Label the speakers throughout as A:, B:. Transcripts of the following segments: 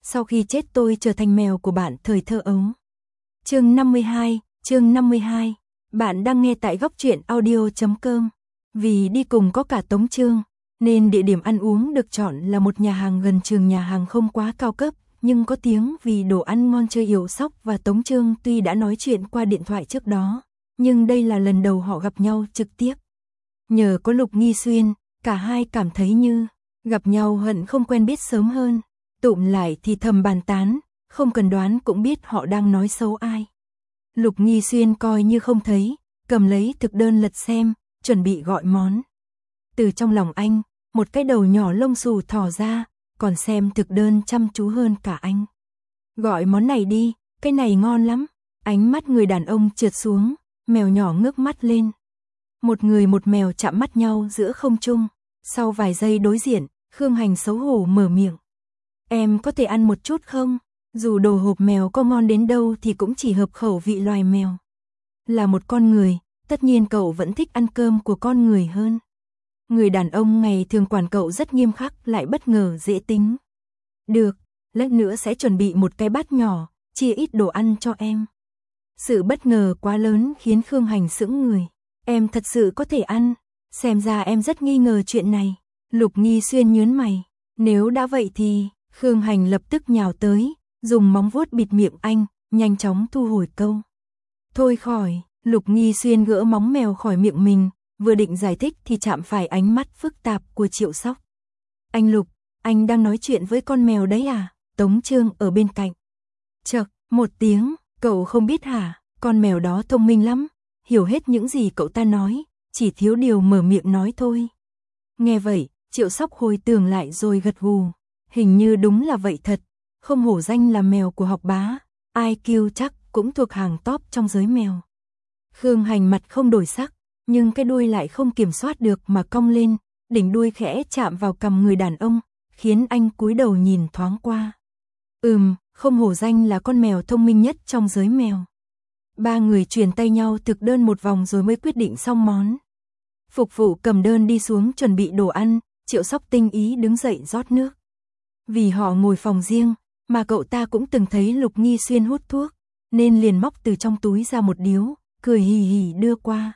A: sau khi chết tôi trở thành mèo của bạn thời thơ ấu. Chương 52, bạn đang nghe tại góc truyện audio.com. Vì đi cùng có cả Tống Chương, nên địa điểm ăn uống được chọn là một nhà hàng gần trường, nhà hàng không quá cao cấp, nhưng có tiếng vì đồ ăn ngon. Chơi Yểu Sóc và Tống Chương tuy đã nói chuyện qua điện thoại trước đó, nhưng đây là lần đầu họ gặp nhau trực tiếp. Nhờ có Lục Nghi Xuyên, cả hai cảm thấy như gặp nhau hận không quen biết sớm hơn. Tụm lại thì thầm bàn tán, không cần đoán cũng biết họ đang nói xấu ai. Lục Nghi Xuyên coi như không thấy, cầm lấy thực đơn lật xem, chuẩn bị gọi món. Từ trong lòng anh, một cái đầu nhỏ lông xù thò ra, còn xem thực đơn chăm chú hơn cả anh. Gọi món này đi, cái này ngon lắm. Ánh mắt người đàn ông trượt xuống, mèo nhỏ ngước mắt lên. Một người một mèo chạm mắt nhau giữa không trung. Sau vài giây đối diện, Khương Hành xấu hổ mở miệng. Em có thể ăn một chút không? Dù đồ hộp mèo có ngon đến đâu thì cũng chỉ hợp khẩu vị loài mèo. Là một con người, tất nhiên cậu vẫn thích ăn cơm của con người hơn. Người đàn ông ngày thường quản cậu rất nghiêm khắc lại bất ngờ dễ tính. Được, lát nữa sẽ chuẩn bị một cái bát nhỏ, chia ít đồ ăn cho em. Sự bất ngờ quá lớn khiến Khương Hành sững người. Em thật sự có thể ăn, xem ra em rất nghi ngờ chuyện này. Lục Nghi Xuyên nhướng mày. Nếu đã vậy thì, Khương Hành lập tức nhào tới, dùng móng vuốt bịt miệng anh, nhanh chóng thu hồi câu. Thôi khỏi, Lục Nghi Xuyên gỡ móng mèo khỏi miệng mình, vừa định giải thích thì chạm phải ánh mắt phức tạp của Triệu Sóc. Anh Lục, anh đang nói chuyện với con mèo đấy à? Tống Chương ở bên cạnh. Chậc, một tiếng, cậu không biết hả? Con mèo đó thông minh lắm, hiểu hết những gì cậu ta nói, chỉ thiếu điều mở miệng nói thôi. Nghe vậy, Triệu Sóc hồi tưởng lại rồi gật gù. Hình như đúng là vậy thật, không hổ danh là mèo của học bá, IQ chắc cũng thuộc hàng top trong giới mèo. Khương Hành mặt không đổi sắc, nhưng cái đuôi lại không kiểm soát được mà cong lên, đỉnh đuôi khẽ chạm vào cằm người đàn ông, khiến anh cúi đầu nhìn thoáng qua. Không hổ danh là con mèo thông minh nhất trong giới mèo. Ba người truyền tay nhau thực đơn một vòng rồi mới quyết định xong món. Phục vụ cầm đơn đi xuống chuẩn bị đồ ăn, Triệu Sóc tinh ý đứng dậy rót nước. Vì họ ngồi phòng riêng, mà cậu ta cũng từng thấy Lục Nghi Xuyên hút thuốc, nên liền móc từ trong túi ra một điếu, cười hì hì đưa qua.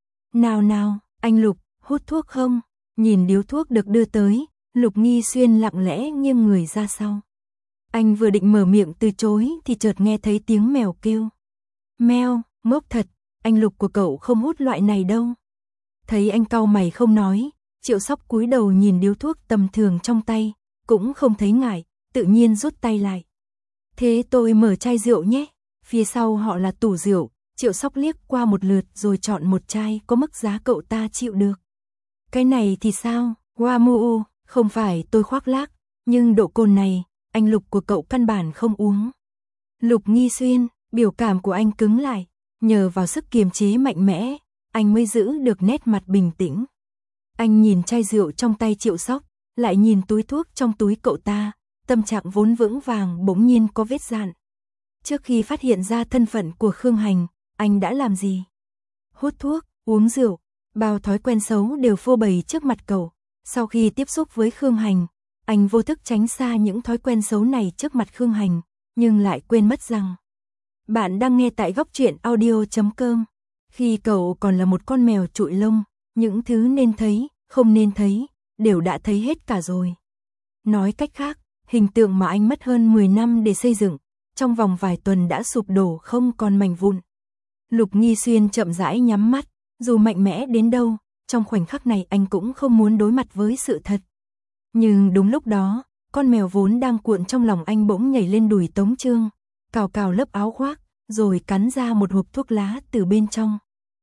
A: Nào, anh Lục, hút thuốc không? Nhìn điếu thuốc được đưa tới, Lục Nghi Xuyên lặng lẽ nghiêng người ra sau. Anh vừa định mở miệng từ chối thì chợt nghe thấy tiếng mèo kêu. Meo, ngốc thật, anh Lục của cậu không hút loại này đâu. Thấy anh cau mày không nói, Triệu Sóc cúi đầu nhìn điếu thuốc tầm thường trong tay, cũng không thấy ngại, tự nhiên rút tay lại. Thế tôi mở chai rượu nhé. Phía sau họ là tủ rượu, Triệu Sóc liếc qua một lượt rồi chọn một chai có mức giá cậu ta chịu được. Cái này thì sao? Wamu, không phải tôi khoác lác, nhưng độ cồn này, anh Lục của cậu căn bản không uống. Lục Nghi Xuyên, biểu cảm của anh cứng lại, nhờ vào sức kiềm chế mạnh mẽ, anh mới giữ được nét mặt bình tĩnh. Anh nhìn chai rượu trong tay Triệu Sóc, lại nhìn túi thuốc trong túi cậu ta, tâm trạng vốn vững vàng bỗng nhiên có vết dạn. Trước khi phát hiện ra thân phận của Khương Hành, anh đã làm gì? Hút thuốc, uống rượu, bao thói quen xấu đều phô bày trước mặt cậu. Sau khi tiếp xúc với Khương Hành, anh vô thức tránh xa những thói quen xấu này trước mặt Khương Hành, nhưng lại quên mất rằng bạn đang nghe tại góc truyện audio.com. Khi cậu còn là một con mèo trụi lông, những thứ nên thấy, không nên thấy, đều đã thấy hết cả rồi. Nói cách khác, hình tượng mà anh mất hơn 10 năm để xây dựng, trong vòng vài tuần đã sụp đổ không còn mảnh vụn. Lục Nghi Xuyên chậm rãi nhắm mắt, dù mạnh mẽ đến đâu, trong khoảnh khắc này anh cũng không muốn đối mặt với sự thật. Nhưng đúng lúc đó, con mèo vốn đang cuộn trong lòng anh bỗng nhảy lên đùi Tống Chương, cào cào lớp áo khoác, rồi cắn ra một hộp thuốc lá từ bên trong.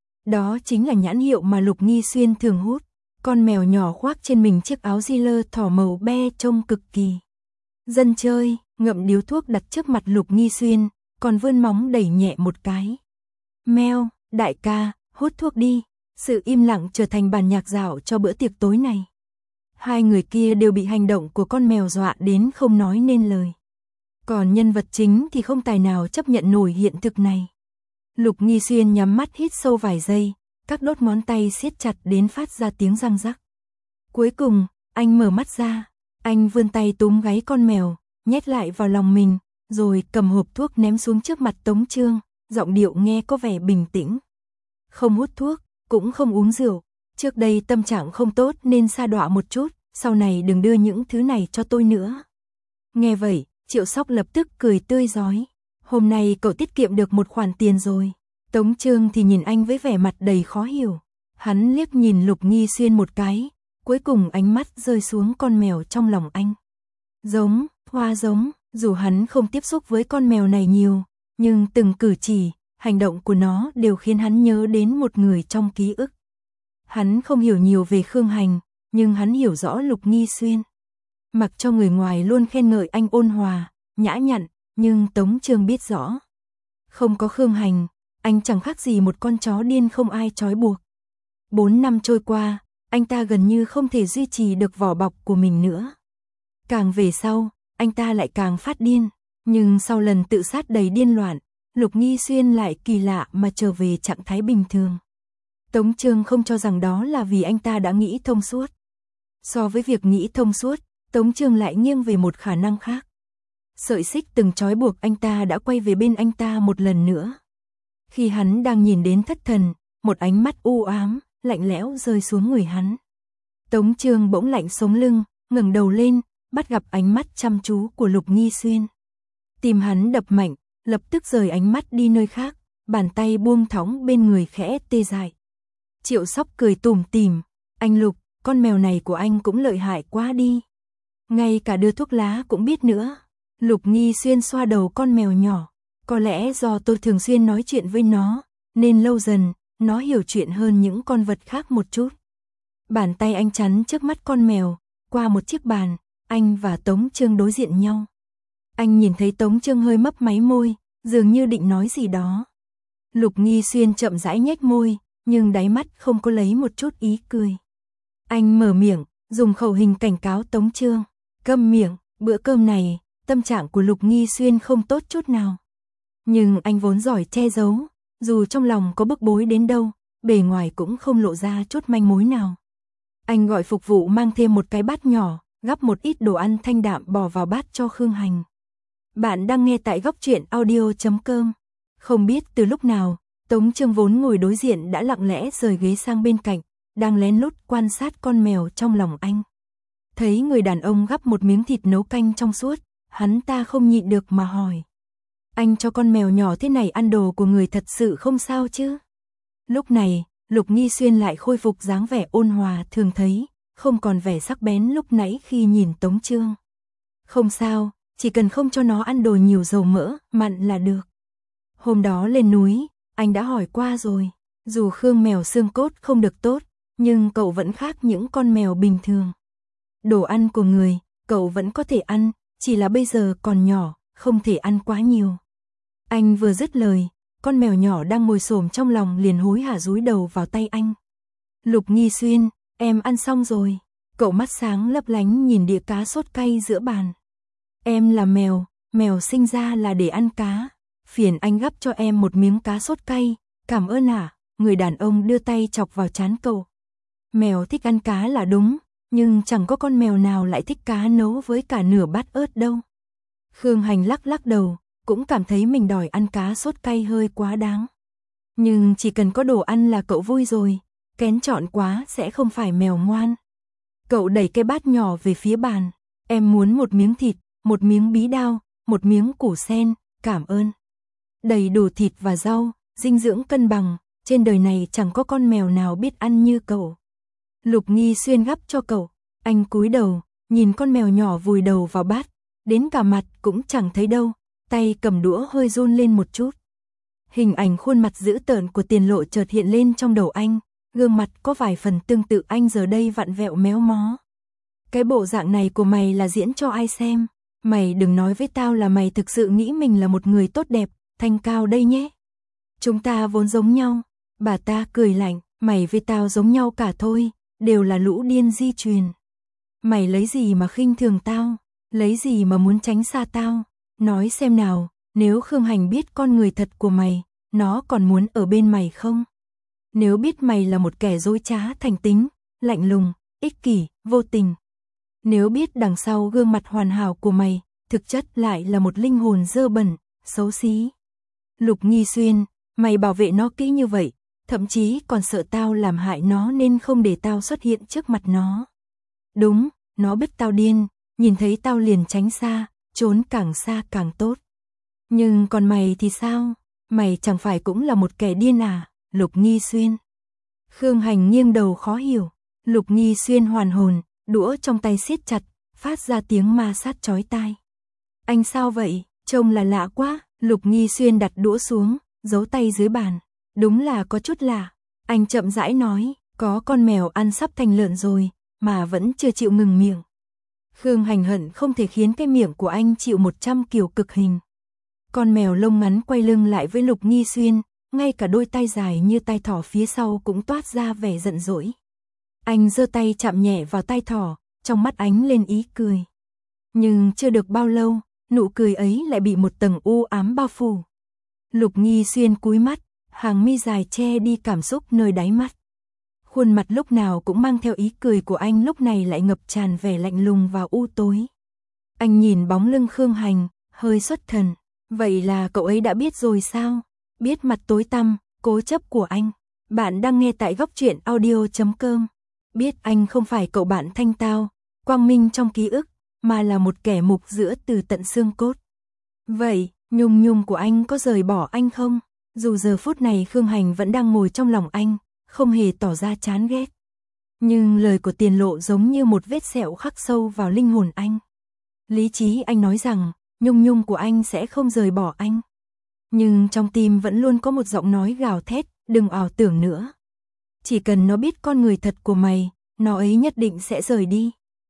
A: Đó chính là nhãn hiệu mà Lục Nghi Xuyên thường hút. Con mèo nhỏ khoác trên mình chiếc áo Ziller thỏ màu be trông cực kỳ dân chơi, ngậm điếu thuốc đặt trước mặt Lục Nghi Xuyên, còn vươn móng đẩy nhẹ một cái. Meo, đại ca, hút thuốc đi. Sự im lặng trở thành bản nhạc dạo cho bữa tiệc tối này. Hai người kia đều bị hành động của con mèo dọa đến không nói nên lời. Còn nhân vật chính thì không tài nào chấp nhận nổi hiện thực này. Lục Nghi Xuyên nhắm mắt hít sâu vài giây, các đốt ngón tay siết chặt đến phát ra tiếng răng rắc. Cuối cùng, anh mở mắt ra, anh vươn tay túm gáy con mèo, nhét lại vào lòng mình, rồi cầm hộp thuốc ném xuống trước mặt Tống Chương, giọng điệu nghe có vẻ bình tĩnh. Không hút thuốc, cũng không uống rượu, trước đây tâm trạng không tốt nên sa đọa một chút, sau này đừng đưa những thứ này cho tôi nữa. Nghe vậy, Triệu Sóc lập tức cười tươi rói. Hôm nay cậu tiết kiệm được một khoản tiền rồi. Tống Chương thì nhìn anh với vẻ mặt đầy khó hiểu. Hắn liếc nhìn Lục Nghi Xuyên một cái, cuối cùng ánh mắt rơi xuống con mèo trong lòng anh. Giống, hoa giống, dù hắn không tiếp xúc với con mèo này nhiều, nhưng từng cử chỉ, hành động của nó đều khiến hắn nhớ đến một người trong ký ức. Hắn không hiểu nhiều về Khương Hành, nhưng hắn hiểu rõ Lục Nghi Xuyên. Mặc cho người ngoài luôn khen ngợi anh ôn hòa, nhã nhặn, nhưng Tống Chương biết rõ. Không có Khương Hành, anh chẳng khác gì một con chó điên không ai trói buộc. 4 năm trôi qua, anh ta gần như không thể duy trì được vỏ bọc của mình nữa. Càng về sau, anh ta lại càng phát điên, nhưng sau lần tự sát đầy điên loạn, Lục Nghi Xuyên lại kỳ lạ mà trở về trạng thái bình thường. Tống Chương không cho rằng đó là vì anh ta đã nghĩ thông suốt. So với việc nghĩ thông suốt, Tống Chương lại nghiêng về một khả năng khác. Sợi xích từng trói buộc anh ta đã quay về bên anh ta một lần nữa. Khi hắn đang nhìn đến thất thần, một ánh mắt u ám, lạnh lẽo rơi xuống người hắn. Tống Chương bỗng lạnh sống lưng, ngẩng đầu lên, bắt gặp ánh mắt chăm chú của Lục Nghi Xuyên. Tim hắn đập mạnh, lập tức rời ánh mắt đi nơi khác, bàn tay buông thõng bên người khẽ tê dại. Triệu Sóc cười tủm tỉm, anh Lục, con mèo này của anh cũng lợi hại quá đi. Ngay cả đưa thuốc lá cũng biết nữa. Lục Nghi Xuyên xoa đầu con mèo nhỏ, có lẽ do tôi thường xuyên nói chuyện với nó, nên lâu dần, nó hiểu chuyện hơn những con vật khác một chút. Bàn tay anh chắn trước mắt con mèo, qua một chiếc bàn, anh và Tống Chương đối diện nhau. Anh nhìn thấy Tống Chương hơi mấp máy môi, dường như định nói gì đó. Lục Nghi Xuyên chậm rãi nhếch môi, nhưng đáy mắt không có lấy một chút ý cười. Anh mở miệng, dùng khẩu hình cảnh cáo Tống Chương. Câm miệng, bữa cơm này, tâm trạng của Lục Nghi Xuyên không tốt chút nào. Nhưng anh vốn giỏi che giấu, dù trong lòng có bức bối đến đâu, bề ngoài cũng không lộ ra chút manh mối nào. Anh gọi phục vụ mang thêm một cái bát nhỏ, gắp một ít đồ ăn thanh đạm bỏ vào bát cho Khương Hành. Bạn đang nghe tại góc truyện audio.com. Không biết từ lúc nào, Tống Chương vốn ngồi đối diện đã lặng lẽ rời ghế sang bên cạnh, đang lén lút quan sát con mèo trong lòng anh. Thấy người đàn ông gắp một miếng thịt nấu canh trong suốt, hắn ta không nhịn được mà hỏi. Anh cho con mèo nhỏ thế này ăn đồ của người thật sự không sao chứ? Lúc này, Lục Nghi Xuyên lại khôi phục dáng vẻ ôn hòa thường thấy, không còn vẻ sắc bén lúc nãy khi nhìn Tống Chương. Không sao, chỉ cần không cho nó ăn đồ nhiều dầu mỡ, mặn là được. Hôm đó lên núi, anh đã hỏi qua rồi, dù Khương mèo xương cốt không được tốt, nhưng cậu vẫn khác những con mèo bình thường. Đồ ăn của người, cậu vẫn có thể ăn, chỉ là bây giờ còn nhỏ, không thể ăn quá nhiều. Anh vừa dứt lời, con mèo nhỏ đang ngồi xổm trong lòng liền hối hả dúi đầu vào tay anh. Lục Nghi Xuyên, em ăn xong rồi. Cậu mắt sáng lấp lánh nhìn đĩa cá sốt cay giữa bàn. Em là mèo, mèo sinh ra là để ăn cá. Phiền anh gắp cho em một miếng cá sốt cay. Cảm ơn ạ. Người đàn ông đưa tay chọc vào trán cậu. Mèo thích ăn cá là đúng, nhưng chẳng có con mèo nào lại thích cá nấu với cả nửa bát ớt đâu. Khương Hành lắc lắc đầu, cũng cảm thấy mình đòi ăn cá sốt cay hơi quá đáng. Nhưng chỉ cần có đồ ăn là cậu vui rồi, kén chọn quá sẽ không phải mèo ngoan. Cậu đẩy cái bát nhỏ về phía bàn. Em muốn một miếng thịt, một miếng bí đao, một miếng củ sen, cảm ơn. Đầy đủ thịt và rau, dinh dưỡng cân bằng, trên đời này chẳng có con mèo nào biết ăn như cậu. Lục Nghi Xuyên gắp cho cậu, anh cúi đầu, nhìn con mèo nhỏ vùi đầu vào bát, đến cả mặt cũng chẳng thấy đâu, tay cầm đũa hơi run lên một chút. Hình ảnh khuôn mặt dữ tợn của Tiền Lộ chợt hiện lên trong đầu anh, gương mặt có vài phần tương tự anh giờ đây vặn vẹo méo mó. Cái bộ dạng này của mày là diễn cho ai xem? Mày đừng nói với tao là mày thực sự nghĩ mình là một người tốt đẹp, thanh cao đây nhé. Chúng ta vốn giống nhau. Bà ta cười lạnh, mày với tao giống nhau cả thôi, đều là lũ điên di truyền. Mày lấy gì mà khinh thường tao? Lấy gì mà muốn tránh xa tao? Nói xem nào, nếu Khương Hành biết con người thật của mày, nó còn muốn ở bên mày không? Nếu biết mày là một kẻ dối trá thành tính, lạnh lùng, ích kỷ, vô tình. Nếu biết đằng sau gương mặt hoàn hảo của mày, thực chất lại là một linh hồn dơ bẩn, xấu xí. Lục Nghi Xuyên, mày bảo vệ nó kỹ như vậy, thậm chí còn sợ tao làm hại nó nên không để tao xuất hiện trước mặt nó. Đúng, nó biết tao điên, nhìn thấy tao liền tránh xa, trốn càng xa càng tốt. Nhưng còn mày thì sao? Mày chẳng phải cũng là một kẻ điên à, Lục Nghi Xuyên? Khương Hành nghiêng đầu khó hiểu. Lục Nghi Xuyên hoàn hồn, đũa trong tay siết chặt, phát ra tiếng ma sát chói tai. Anh sao vậy? Trông là lạ quá. Lục Nghi Xuyên đặt đũa xuống, giấu tay dưới bàn. Đúng là có chút lạ. Anh chậm rãi nói, có con mèo ăn sắp thành lợn rồi, mà vẫn chưa chịu ngừng miệng. Khương Hành hận không thể khiến cái miệng của anh chịu 100 kiểu cực hình. Con mèo lông ngắn quay lưng lại với Lục Nghi Xuyên, ngay cả đôi tay dài như tai thỏ phía sau cũng toát ra vẻ giận dỗi. Anh giơ tay chạm nhẹ vào tai thỏ, trong mắt ánh lên ý cười. Nhưng chưa được bao lâu, nụ cười ấy lại bị một tầng u ám bao phủ. Lục Nghi Xuyên cúi mắt, hàng mi dài che đi cảm xúc nơi đáy mắt. Khuôn mặt lúc nào cũng mang theo ý cười của anh lúc này lại ngập tràn vẻ lạnh lùng và u tối. Anh nhìn bóng lưng Khương Hành, hơi xuất thần. Vậy là cậu ấy đã biết rồi sao? Biết mặt tối tăm, cố chấp của anh. Bạn đang nghe tại Góc Truyện Audio.com. Biết anh không phải cậu bạn thanh tao, quang minh trong ký ức, mà là một kẻ mục giữa từ tận xương cốt. Vậy, nhung nhung của anh có rời bỏ anh không? Dù giờ phút này Khương Hành vẫn đang ngồi trong lòng anh, không hề tỏ ra chán ghét. Nhưng lời của Tiền Lộ giống như một vết sẹo khắc sâu vào linh hồn anh. Lý trí anh nói rằng, nhung nhung của anh sẽ không rời bỏ anh. Nhưng trong tim vẫn luôn có một giọng nói gào thét, đừng ảo tưởng nữa. Chỉ cần nó biết con người thật của mày, nó ấy nhất định sẽ rời đi.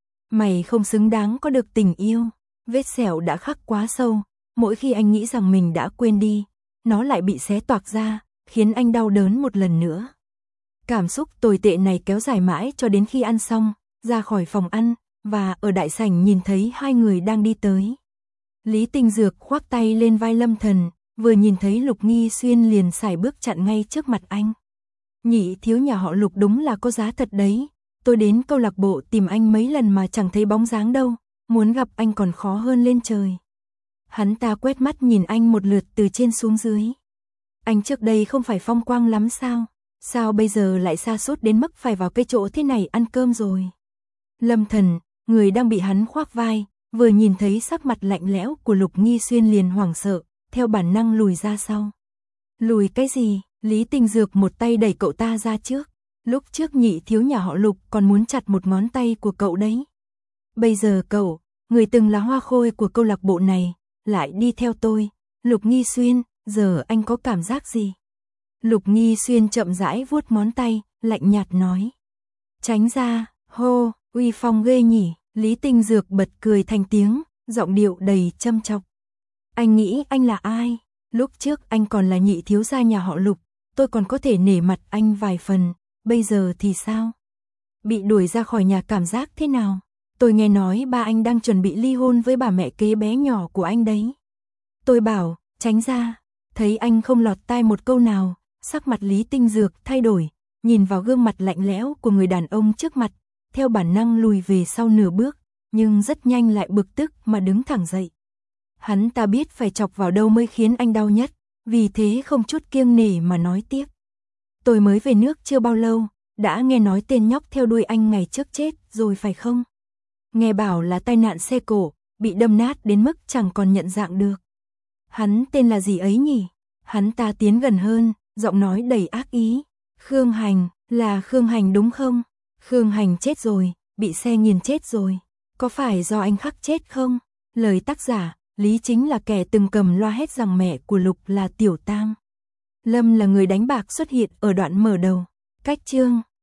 A: Mày không xứng đáng có được tình yêu. Vết sẹo đã khắc quá sâu, mỗi khi anh nghĩ rằng mình đã quên đi, nó lại bị xé toạc ra, khiến anh đau đớn một lần nữa. Cảm xúc tồi tệ này kéo dài mãi cho đến khi ăn xong, ra khỏi phòng ăn, và ở đại sảnh nhìn thấy hai người đang đi tới. Lý Tinh Dược khoác tay lên vai Lâm Thần, vừa nhìn thấy Lục Nghi Xuyên liền sải bước chặn ngay trước mặt anh. Nhị thiếu nhà họ Lục đúng là có giá thật đấy, tôi đến câu lạc bộ tìm anh mấy lần mà chẳng thấy bóng dáng đâu, muốn gặp anh còn khó hơn lên trời. Hắn ta quét mắt nhìn anh một lượt từ trên xuống dưới. Anh trước đây không phải phong quang lắm sao? Sao bây giờ lại sa sút đến mức phải vào cái chỗ thế này ăn cơm rồi? Lâm Thần, người đang bị hắn khoác vai, vừa nhìn thấy sắc mặt lạnh lẽo của Lục Nghi Xuyên liền hoảng sợ, theo bản năng lùi ra sau. Lùi cái gì? Lý Tinh Dược một tay đẩy cậu ta ra trước. Lúc trước nhị thiếu nhà họ Lục còn muốn chặt một ngón tay của cậu đấy. Bây giờ cậu, người từng là hoa khôi của câu lạc bộ này, lại đi theo tôi. Lục Nghi Xuyên, giờ anh có cảm giác gì? Lục Nghi Xuyên chậm rãi vuốt ngón tay, lạnh nhạt nói. Tránh ra, hô, uy phong ghê nhỉ. Lý Tinh Dược bật cười thành tiếng, giọng điệu đầy châm chọc. Anh nghĩ anh là ai? Lúc trước anh còn là nhị thiếu gia nhà họ Lục, tôi còn có thể nể mặt anh vài phần, bây giờ thì sao? Bị đuổi ra khỏi nhà cảm giác thế nào? Tôi nghe nói ba anh đang chuẩn bị ly hôn với bà mẹ kế bé nhỏ của anh đấy. Tôi bảo, tránh ra, thấy anh không lọt tai một câu nào, sắc mặt Lý Tinh Dược thay đổi, nhìn vào gương mặt lạnh lẽo của người đàn ông trước mặt, theo bản năng lùi về sau nửa bước, nhưng rất nhanh lại bực tức mà đứng thẳng dậy. Hắn ta biết phải chọc vào đâu mới khiến anh đau nhất, vì thế không chút kiêng nể mà nói tiếp. Tôi mới về nước chưa bao lâu, đã nghe nói tên nhóc theo đuôi anh ngày trước chết rồi phải không? Nghe bảo là tai nạn xe cộ, bị đâm nát đến mức chẳng còn nhận dạng được. Hắn tên là gì ấy nhỉ? Hắn ta tiến gần hơn, giọng nói đầy ác ý. Khương Hành, là Khương Hành đúng không? Khương Hành chết rồi, bị xe nghiền chết rồi. Có phải do anh khắc chết không? Lời tác giả, Lý chính là kẻ từng cầm loa hét rằng mẹ của Lục là Tiểu Tam. Lâm là người đánh bạc xuất hiện ở đoạn mở đầu. Cách chương